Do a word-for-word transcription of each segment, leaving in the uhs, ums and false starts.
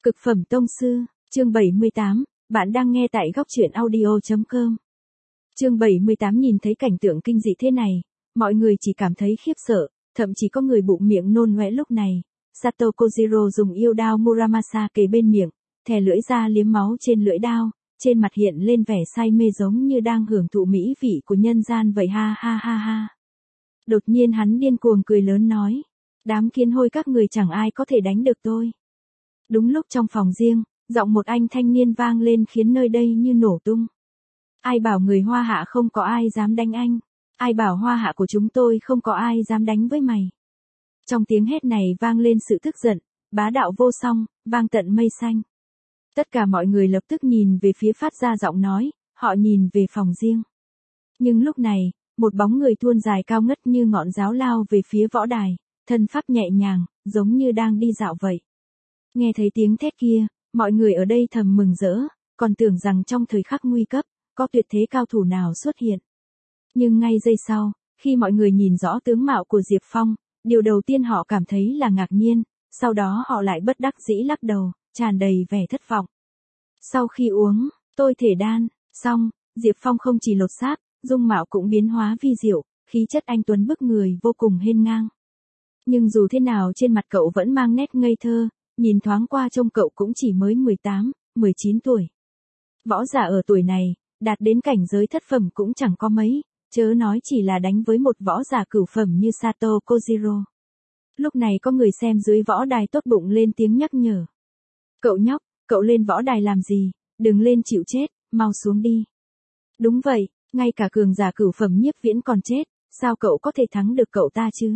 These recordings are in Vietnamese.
Cực phẩm tông sư, chương bảy mươi tám, bạn đang nghe tại góc truyện audio chấm com. Chương bảy mươi tám nhìn thấy cảnh tượng kinh dị thế này, mọi người chỉ cảm thấy khiếp sợ, thậm chí có người bụng miệng nôn ngoẽ lúc này. Sato Kojiro dùng yêu đao Muramasa kề bên miệng, thè lưỡi ra liếm máu trên lưỡi đao, trên mặt hiện lên vẻ say mê giống như đang hưởng thụ mỹ vị của nhân gian vậy ha ha ha ha. Đột nhiên hắn điên cuồng cười lớn nói, đám kiến hôi các người chẳng ai có thể đánh được tôi. Đúng lúc trong phòng riêng, giọng một anh thanh niên vang lên khiến nơi đây như nổ tung. Ai bảo người Hoa Hạ không có ai dám đánh anh, ai bảo Hoa Hạ của chúng tôi không có ai dám đánh với mày. Trong tiếng hét này vang lên sự tức giận, bá đạo vô song, vang tận mây xanh. Tất cả mọi người lập tức nhìn về phía phát ra giọng nói, họ nhìn về phòng riêng. Nhưng lúc này, một bóng người thuôn dài cao ngất như ngọn giáo lao về phía võ đài, thân pháp nhẹ nhàng, giống như đang đi dạo vậy. Nghe thấy tiếng thét kia, mọi người ở đây thầm mừng rỡ, còn tưởng rằng trong thời khắc nguy cấp, có tuyệt thế cao thủ nào xuất hiện. Nhưng ngay giây sau, khi mọi người nhìn rõ tướng mạo của Diệp Phong, điều đầu tiên họ cảm thấy là ngạc nhiên, sau đó họ lại bất đắc dĩ lắc đầu, tràn đầy vẻ thất vọng. Sau khi uống, tôi thể đan, xong, Diệp Phong không chỉ lột xác, dung mạo cũng biến hóa vi diệu, khí chất anh tuấn bức người vô cùng hiên ngang. Nhưng dù thế nào trên mặt cậu vẫn mang nét ngây thơ, nhìn thoáng qua trông cậu cũng chỉ mới mười tám, mười chín tuổi. Võ giả ở tuổi này, đạt đến cảnh giới thất phẩm cũng chẳng có mấy, chớ nói chỉ là đánh với một võ giả cửu phẩm như Sato Kojiro. Lúc này có người xem dưới võ đài tốt bụng lên tiếng nhắc nhở. Cậu nhóc, cậu lên võ đài làm gì, đừng lên chịu chết, mau xuống đi. Đúng vậy, ngay cả cường giả cửu phẩm Nhiếp Viễn còn chết, sao cậu có thể thắng được cậu ta chứ?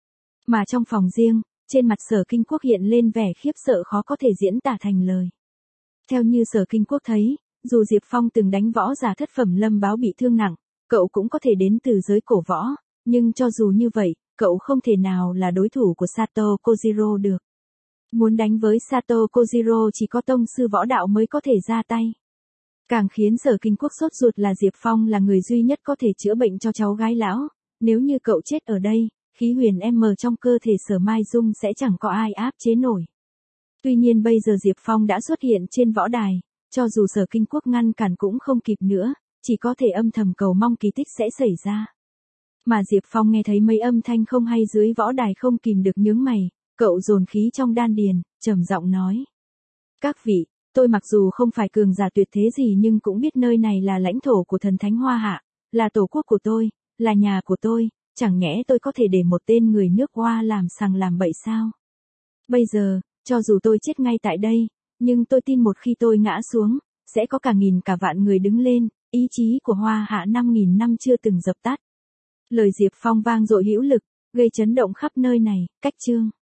Mà trong phòng riêng, trên mặt Sở Kinh Quốc hiện lên vẻ khiếp sợ khó có thể diễn tả thành lời. Theo như Sở Kinh Quốc thấy, dù Diệp Phong từng đánh võ giả thất phẩm Lâm Báo bị thương nặng, cậu cũng có thể đến từ giới cổ võ, nhưng cho dù như vậy, cậu không thể nào là đối thủ của Sato Kojiro được. Muốn đánh với Sato Kojiro chỉ có tông sư võ đạo mới có thể ra tay. Càng khiến Sở Kinh Quốc sốt ruột là Diệp Phong là người duy nhất có thể chữa bệnh cho cháu gái lão, nếu như cậu chết ở đây, khí huyền M trong cơ thể Sở Mai Dung sẽ chẳng có ai áp chế nổi. Tuy nhiên bây giờ Diệp Phong đã xuất hiện trên võ đài, cho dù Sở Kinh Quốc ngăn cản cũng không kịp nữa, chỉ có thể âm thầm cầu mong kỳ tích sẽ xảy ra. Mà Diệp Phong nghe thấy mấy âm thanh không hay dưới võ đài không kìm được nhướng mày, cậu dồn khí trong đan điền, trầm giọng nói. Các vị, tôi mặc dù không phải cường giả tuyệt thế gì nhưng cũng biết nơi này là lãnh thổ của thần thánh Hoa Hạ, là tổ quốc của tôi, là nhà của tôi, chẳng nhẽ tôi có thể để một tên người nước Hoa làm sằng làm bậy sao? Bây giờ, cho dù tôi chết ngay tại đây, nhưng tôi tin một khi tôi ngã xuống, sẽ có cả nghìn cả vạn người đứng lên, ý chí của Hoa Hạ năm nghìn năm chưa từng dập tắt. Lời Diệp Phong vang dội hữu lực, gây chấn động khắp nơi này, cách chương.